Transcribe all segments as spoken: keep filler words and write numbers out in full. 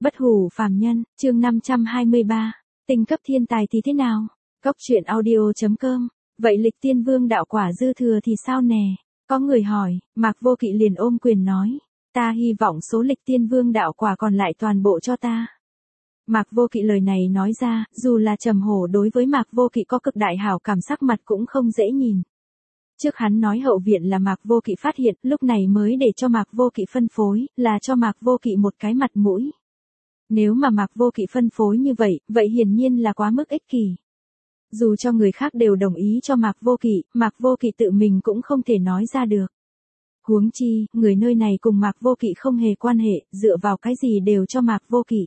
Bất hủ phàm nhân, chương năm trăm hai mươi ba. Tinh cấp thiên tài thì thế nào? Cốc truyện audio chấm com. Vậy lịch tiên vương đạo quả dư thừa thì sao nè? Có người hỏi, Mạc Vô Kỵ liền ôm quyền nói. Ta hy vọng số lịch tiên vương đạo quả còn lại toàn bộ cho ta. Mạc Vô Kỵ lời này nói ra, dù là Trầm Hổ đối với Mạc Vô Kỵ có cực đại hảo cảm, sắc mặt cũng không dễ nhìn. Trước hắn nói hậu viện là Mạc Vô Kỵ phát hiện, lúc này mới để cho Mạc Vô Kỵ phân phối, là cho Mạc Vô Kỵ một cái mặt mũi. Nếu mà Mạc Vô Kỵ phân phối như vậy, vậy hiển nhiên là quá mức ích kỷ. Dù cho người khác đều đồng ý cho Mạc Vô Kỵ, Mạc Vô Kỵ tự mình cũng không thể nói ra được. Huống chi, người nơi này cùng Mạc Vô Kỵ không hề quan hệ, dựa vào cái gì đều cho Mạc Vô Kỵ.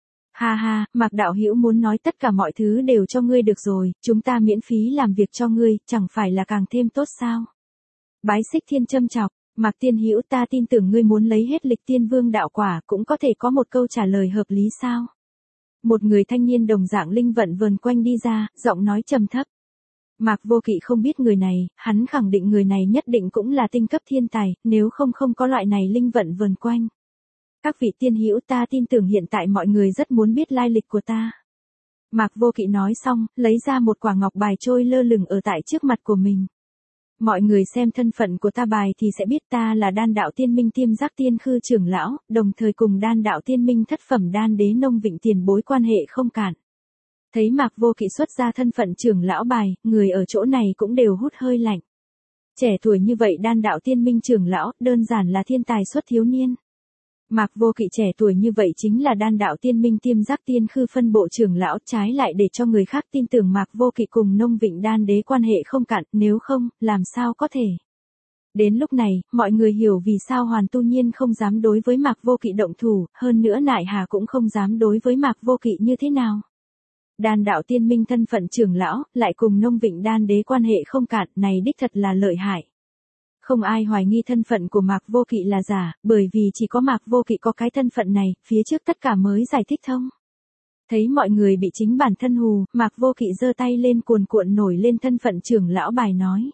Ha ha, Mạc đạo hữu muốn nói tất cả mọi thứ đều cho ngươi được rồi, chúng ta miễn phí làm việc cho ngươi, chẳng phải là càng thêm tốt sao? Bái Xích Thiên châm chọc, Mạc tiên hữu, ta tin tưởng ngươi muốn lấy hết lịch tiên vương đạo quả cũng có thể có một câu trả lời hợp lý sao? Một người thanh niên đồng dạng linh vận vờn quanh đi ra, giọng nói trầm thấp. Mạc Vô Kỵ không biết người này, hắn khẳng định người này nhất định cũng là tinh cấp thiên tài, nếu không không có loại này linh vận vờn quanh. Các vị tiên hữu, ta tin tưởng hiện tại mọi người rất muốn biết lai lịch của ta. Mạc Vô Kỵ nói xong, lấy ra một quả ngọc bài trôi lơ lửng ở tại trước mặt của mình. Mọi người xem thân phận của ta bài thì sẽ biết ta là Đan đạo tiên minh Tiêm Giác Tiên Khư trưởng lão, đồng thời cùng Đan đạo tiên minh thất phẩm đan đế Nông Vịnh tiền bối quan hệ không cạn. Thấy Mạc Vô Kỵ xuất ra thân phận trưởng lão bài, người ở chỗ này cũng đều hút hơi lạnh. Trẻ tuổi như vậy Đan đạo tiên minh trưởng lão, đơn giản là thiên tài xuất thiếu niên. Mạc Vô Kỵ trẻ tuổi như vậy chính là Đan đạo tiên minh Tiêm Giác Tiên Khư phân bộ trưởng lão, trái lại để cho người khác tin tưởng Mạc Vô Kỵ cùng Nông Vịnh đan đế quan hệ không cạn, nếu không, làm sao có thể. Đến lúc này, mọi người hiểu vì sao Hoàn Tu Nhiên không dám đối với Mạc Vô Kỵ động thủ, hơn nữa Nại Hà cũng không dám đối với Mạc Vô Kỵ như thế nào. Đan đạo tiên minh thân phận trưởng lão, lại cùng Nông Vịnh đan đế quan hệ không cạn, này đích thật là lợi hại. Không ai hoài nghi thân phận của Mạc Vô Kỵ là giả, bởi vì chỉ có Mạc Vô Kỵ có cái thân phận này, phía trước tất cả mới giải thích thông. Thấy mọi người bị chính bản thân hù, Mạc Vô Kỵ giơ tay lên cuồn cuộn nổi lên thân phận trưởng lão bài nói.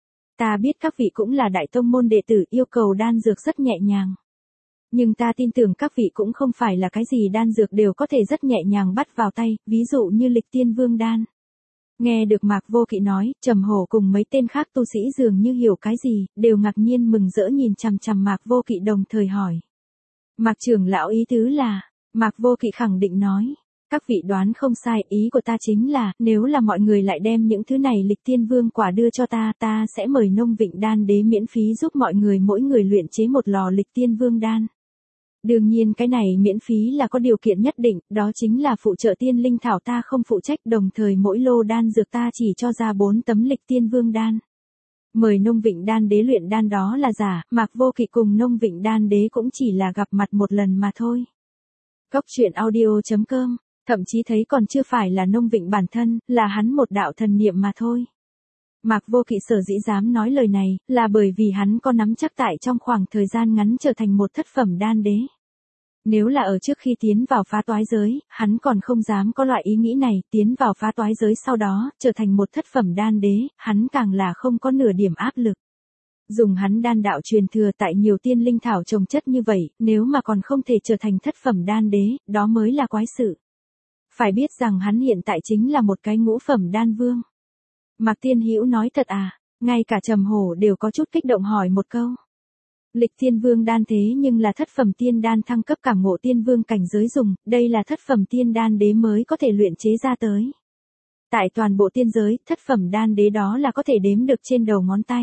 Ta biết các vị cũng là đại tông môn đệ tử, yêu cầu đan dược rất nhẹ nhàng. Nhưng ta tin tưởng các vị cũng không phải là cái gì đan dược đều có thể rất nhẹ nhàng bắt vào tay, ví dụ như lịch tiên vương đan. Nghe được Mạc Vô Kỵ nói, Trầm Hổ cùng mấy tên khác tu sĩ dường như hiểu cái gì, đều ngạc nhiên mừng rỡ nhìn chằm chằm Mạc Vô Kỵ đồng thời hỏi. Mạc trưởng lão ý tứ là, Mạc Vô Kỵ khẳng định nói, các vị đoán không sai, ý của ta chính là, nếu là mọi người lại đem những thứ này lịch tiên vương quả đưa cho ta, ta sẽ mời Nông Vịnh đan đế miễn phí giúp mọi người mỗi người luyện chế một lò lịch tiên vương đan. Đương nhiên cái này miễn phí là có điều kiện nhất định, đó chính là phụ trợ tiên linh thảo ta không phụ trách, đồng thời mỗi lô đan dược ta chỉ cho ra bốn tấm lịch tiên vương đan. Mời Nông Vịnh đan đế luyện đan đó là giả, Mạc Vô Kỵ cùng Nông Vịnh đan đế cũng chỉ là gặp mặt một lần mà thôi. Cốc truyện audio chấm com, thậm chí thấy còn chưa phải là Nông Vịnh bản thân, là hắn một đạo thần niệm mà thôi. Mạc Vô Kỵ sở dĩ dám nói lời này, là bởi vì hắn có nắm chắc tại trong khoảng thời gian ngắn trở thành một thất phẩm đan đế. Nếu là ở trước khi tiến vào phá toái giới, hắn còn không dám có loại ý nghĩ này, tiến vào phá toái giới sau đó, trở thành một thất phẩm đan đế, hắn càng là không có nửa điểm áp lực. Dùng hắn đan đạo truyền thừa tại nhiều tiên linh thảo trồng chất như vậy, nếu mà còn không thể trở thành thất phẩm đan đế, đó mới là quái sự. Phải biết rằng hắn hiện tại chính là một cái ngũ phẩm đan vương. Mạc tiên hữu nói thật à, ngay cả Trầm Hổ đều có chút kích động hỏi một câu. Lịch tiên vương đan thế nhưng là thất phẩm tiên đan thăng cấp cảm ngộ tiên vương cảnh giới dùng, đây là thất phẩm tiên đan đế mới có thể luyện chế ra tới. Tại toàn bộ tiên giới, thất phẩm đan đế đó là có thể đếm được trên đầu ngón tay.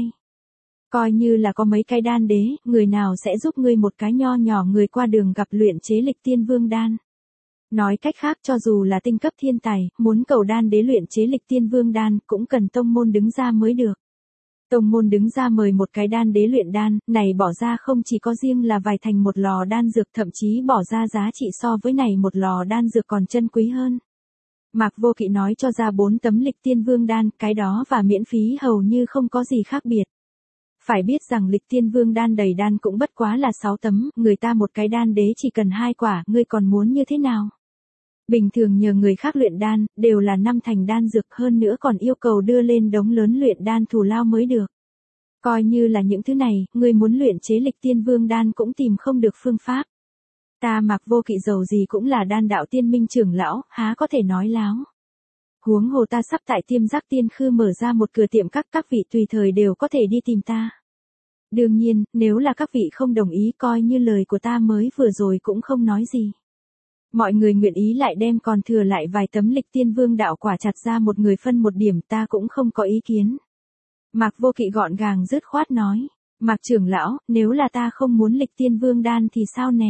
Coi như là có mấy cái đan đế, người nào sẽ giúp ngươi một cái nho nhỏ người qua đường gặp luyện chế lịch tiên vương đan. Nói cách khác, cho dù là tinh cấp thiên tài, muốn cầu đan đế luyện chế lịch tiên vương đan, cũng cần tông môn đứng ra mới được. Tông môn đứng ra mời một cái đan đế luyện đan, này bỏ ra không chỉ có riêng là vài thành một lò đan dược, thậm chí bỏ ra giá trị so với này một lò đan dược còn chân quý hơn. Mạc Vô Kỵ nói cho ra bốn tấm lịch tiên vương đan, cái đó và miễn phí hầu như không có gì khác biệt. Phải biết rằng lịch tiên vương đan đầy đan cũng bất quá là sáu tấm, người ta một cái đan đế chỉ cần hai quả, ngươi còn muốn như thế nào? Bình thường nhờ người khác luyện đan, đều là năm thành đan dược, hơn nữa còn yêu cầu đưa lên đống lớn luyện đan thù lao mới được. Coi như là những thứ này, ngươi muốn luyện chế lịch tiên vương đan cũng tìm không được phương pháp. Ta Mạc Vô Kỵ dầu gì cũng là đan đạo tiên minh trưởng lão, há có thể nói láo. Huống hồ ta sắp tại Tiêm Giác Tiên Khư mở ra một cửa tiệm các các vị tùy thời đều có thể đi tìm ta. Đương nhiên, nếu là các vị không đồng ý coi như lời của ta mới vừa rồi cũng không nói gì. Mọi người nguyện ý lại đem còn thừa lại vài tấm lịch tiên vương đạo quả chặt ra một người phân một điểm ta cũng không có ý kiến. Mạc Vô Kỵ gọn gàng dứt khoát nói. Mạc trưởng lão, nếu là ta không muốn lịch tiên vương đan thì sao nè?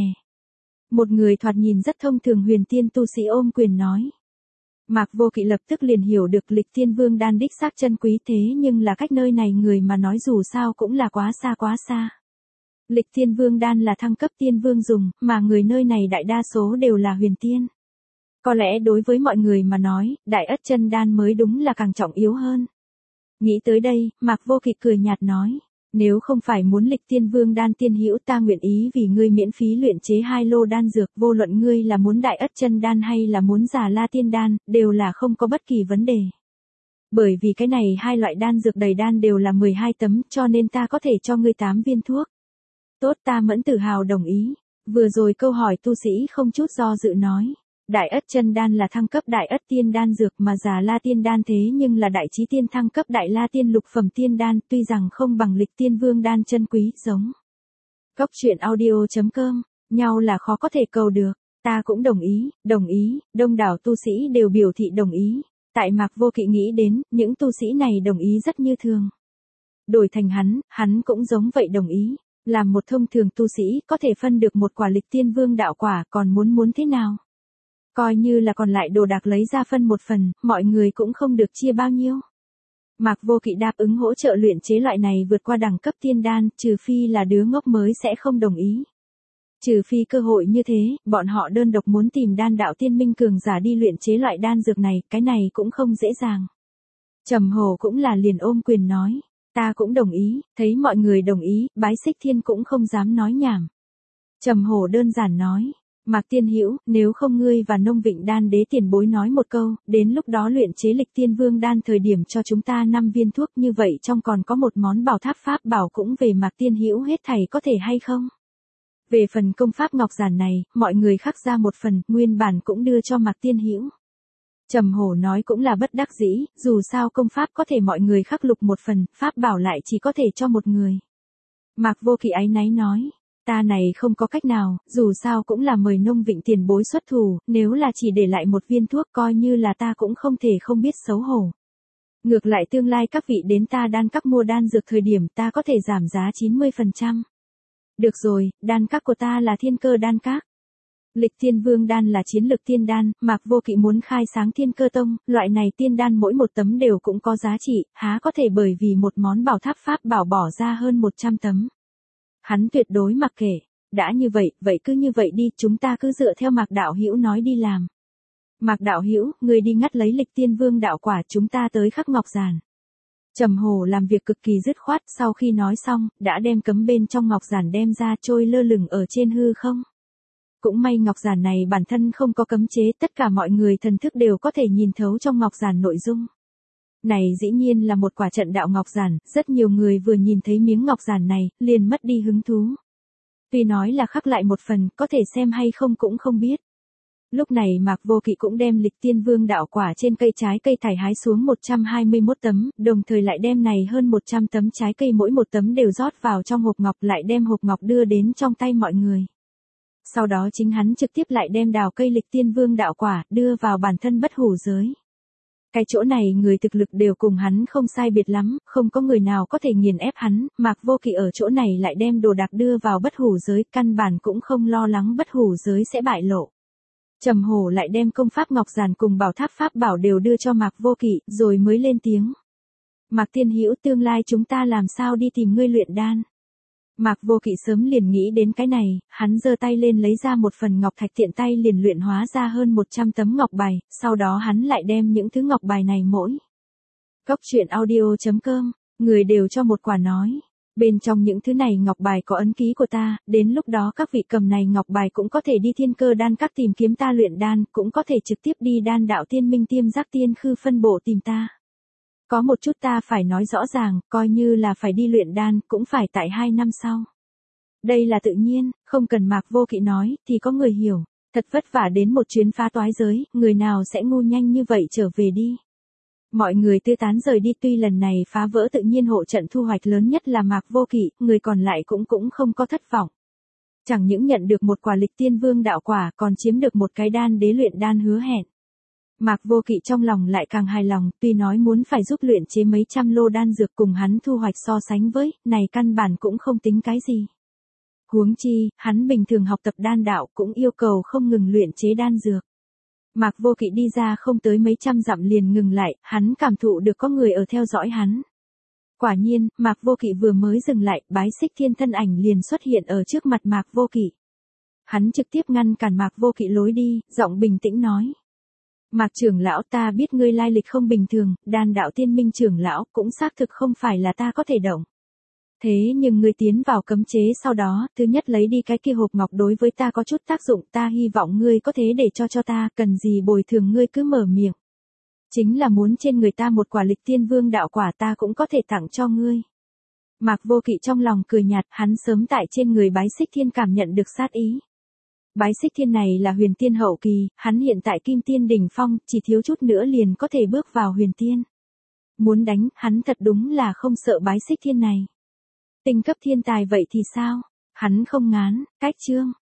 Một người thoạt nhìn rất thông thường huyền tiên tu sĩ ôm quyền nói. Mạc Vô Kỵ lập tức liền hiểu được lịch tiên vương đan đích xác chân quý thế nhưng là cách nơi này người mà nói dù sao cũng là quá xa quá xa. Lịch tiên vương đan là thăng cấp tiên vương dùng, mà người nơi này đại đa số đều là huyền tiên. Có lẽ đối với mọi người mà nói, đại ất chân đan mới đúng là càng trọng yếu hơn. Nghĩ tới đây, Mạc Vô Kỵ cười nhạt nói. Nếu không phải muốn lịch tiên vương đan tiên hữu ta nguyện ý vì ngươi miễn phí luyện chế hai lô đan dược vô luận ngươi là muốn đại ất chân đan hay là muốn giả la tiên đan, đều là không có bất kỳ vấn đề. Bởi vì cái này hai loại đan dược đầy đan đều là mười hai tấm cho nên ta có thể cho ngươi tám viên thuốc. Tốt ta Mẫn tự hào đồng ý. Vừa rồi câu hỏi tu sĩ không chút do dự nói. Đại ất chân đan là thăng cấp đại ất tiên đan dược mà giả la tiên đan thế nhưng là đại chí tiên thăng cấp đại la tiên lục phẩm tiên đan tuy rằng không bằng lịch tiên vương đan chân quý giống. Cốc truyện audio chấm com, nhau là khó có thể cầu được, ta cũng đồng ý, đồng ý, đông đảo tu sĩ đều biểu thị đồng ý. Tại Mạc Vô Kỵ nghĩ đến, những tu sĩ này đồng ý rất như thường. Đổi thành hắn, hắn cũng giống vậy đồng ý. Làm một thông thường tu sĩ có thể phân được một quả lịch tiên vương đạo quả còn muốn muốn thế nào? Coi như là còn lại đồ đạc lấy ra phân một phần, mọi người cũng không được chia bao nhiêu. Mạc Vô Kỵ đáp ứng hỗ trợ luyện chế loại này vượt qua đẳng cấp tiên đan, trừ phi là đứa ngốc mới sẽ không đồng ý. Trừ phi cơ hội như thế, bọn họ đơn độc muốn tìm đan đạo tiên minh cường giả đi luyện chế loại đan dược này, cái này cũng không dễ dàng. Trầm Hổ cũng là liền ôm quyền nói, ta cũng đồng ý, thấy mọi người đồng ý, Bái Xích Thiên cũng không dám nói nhảm. Trầm Hổ đơn giản nói. Mạc tiên hữu, nếu không ngươi và Nông Vịnh Đan đế tiền bối nói một câu, đến lúc đó luyện chế lịch tiên vương đan thời điểm cho chúng ta năm viên thuốc như vậy trong còn có một món bảo tháp pháp bảo cũng về Mạc tiên hữu hết thảy có thể hay không? Về phần công pháp ngọc giản này, mọi người khắc ra một phần, nguyên bản cũng đưa cho Mạc tiên hữu. Trầm Hổ nói cũng là bất đắc dĩ, dù sao công pháp có thể mọi người khắc lục một phần, pháp bảo lại chỉ có thể cho một người. Mạc Vô Kỵ áy náy nói. Ta này không có cách nào, dù sao cũng là mời Nông Vịnh tiền bối xuất thủ, nếu là chỉ để lại một viên thuốc coi như là ta cũng không thể không biết xấu hổ. Ngược lại tương lai các vị đến ta đan các mua đan dược thời điểm ta có thể giảm giá chín mươi phần trăm. Được rồi, đan các của ta là Thiên Cơ đan các. Lịch tiên vương đan là chiến lược tiên đan, Mạc Vô Kỵ muốn khai sáng Thiên Cơ tông, loại này tiên đan mỗi một tấm đều cũng có giá trị, há có thể bởi vì một món bảo tháp pháp bảo bỏ ra hơn một trăm tấm. Hắn tuyệt đối mặc kệ, đã như vậy, vậy cứ như vậy đi, chúng ta cứ dựa theo Mạc đạo hữu nói đi làm. Mạc đạo hữu, người đi ngắt lấy lịch tiên vương đạo quả, chúng ta tới khắc ngọc giản. Trầm Hổ làm việc cực kỳ dứt khoát, sau khi nói xong, đã đem cấm bên trong ngọc giản đem ra trôi lơ lửng ở trên hư không. Cũng may ngọc giản này bản thân không có cấm chế, tất cả mọi người thần thức đều có thể nhìn thấu trong ngọc giản nội dung. Này dĩ nhiên là một quả trận đạo ngọc giản, rất nhiều người vừa nhìn thấy miếng ngọc giản này, liền mất đi hứng thú. Tuy nói là khắc lại một phần, có thể xem hay không cũng không biết. Lúc này Mạc Vô Kỵ cũng đem lịch tiên vương đạo quả trên cây trái cây thải hái xuống một trăm hai mươi mốt tấm, đồng thời lại đem này hơn một trăm tấm trái cây mỗi một tấm đều rót vào trong hộp ngọc lại đem hộp ngọc đưa đến trong tay mọi người. Sau đó chính hắn trực tiếp lại đem đào cây lịch tiên vương đạo quả đưa vào bản thân bất hủ giới. Cái chỗ này người thực lực đều cùng hắn không sai biệt lắm, không có người nào có thể nghiền ép hắn, Mạc Vô Kỵ ở chỗ này lại đem đồ đạc đưa vào bất hủ giới, căn bản cũng không lo lắng bất hủ giới sẽ bại lộ. Trầm Hổ lại đem công pháp ngọc giản cùng bảo tháp pháp bảo đều đưa cho Mạc Vô Kỵ, rồi mới lên tiếng. Mạc tiên hữu, tương lai chúng ta làm sao đi tìm ngươi luyện đan? Mạc Vô Kỵ sớm liền nghĩ đến cái này, hắn giơ tay lên lấy ra một phần ngọc thạch tiện tay liền luyện hóa ra hơn một trăm tấm ngọc bài, sau đó hắn lại đem những thứ ngọc bài này mỗi. Cốc truyện audio chấm com, người đều cho một quả nói. Bên trong những thứ này ngọc bài có ấn ký của ta, đến lúc đó các vị cầm này ngọc bài cũng có thể đi Thiên Cơ đan các tìm kiếm ta luyện đan, cũng có thể trực tiếp đi đan đạo tiên minh Tiêm Giác Tiên Khư phân bộ tìm ta. Có một chút ta phải nói rõ ràng, coi như là phải đi luyện đan, cũng phải tại hai năm sau. Đây là tự nhiên, không cần Mạc Vô Kỵ nói, thì có người hiểu. Thật vất vả đến một chuyến phá toái giới, người nào sẽ ngu nhanh như vậy trở về đi. Mọi người tứ tán rời đi, tuy lần này phá vỡ tự nhiên hộ trận thu hoạch lớn nhất là Mạc Vô Kỵ, người còn lại cũng cũng không có thất vọng. Chẳng những nhận được một quả lịch tiên vương đạo quả, còn chiếm được một cái đan đế luyện đan hứa hẹn. Mạc Vô Kỵ trong lòng lại càng hài lòng, tuy nói muốn phải giúp luyện chế mấy trăm lô đan dược cùng hắn thu hoạch so sánh với, này căn bản cũng không tính cái gì. Huống chi, hắn bình thường học tập đan đạo cũng yêu cầu không ngừng luyện chế đan dược. Mạc Vô Kỵ đi ra không tới mấy trăm dặm liền ngừng lại, hắn cảm thụ được có người ở theo dõi hắn. Quả nhiên, Mạc Vô Kỵ vừa mới dừng lại, Bái Xích Thiên thân ảnh liền xuất hiện ở trước mặt Mạc Vô Kỵ. Hắn trực tiếp ngăn cản Mạc Vô Kỵ lối đi, giọng bình tĩnh nói. Mạc trưởng lão, ta biết ngươi lai lịch không bình thường, đan đạo tiên minh trưởng lão cũng xác thực không phải là ta có thể động. Thế nhưng ngươi tiến vào cấm chế sau đó, thứ nhất lấy đi cái kia hộp ngọc đối với ta có chút tác dụng, ta hy vọng ngươi có thế để cho cho ta, cần gì bồi thường ngươi cứ mở miệng. Chính là muốn trên người ta một quả lịch tiên vương đạo quả ta cũng có thể tặng cho ngươi. Mạc Vô Kỵ trong lòng cười nhạt, hắn sớm tại trên người Bái Xích Thiên cảm nhận được sát ý. Bái Xích Thiên này là huyền tiên hậu kỳ, hắn hiện tại kim tiên đỉnh phong, chỉ thiếu chút nữa liền có thể bước vào huyền tiên. Muốn đánh, hắn thật đúng là không sợ Bái Xích Thiên này. Tinh cấp thiên tài vậy thì sao? Hắn không ngán, cách chương.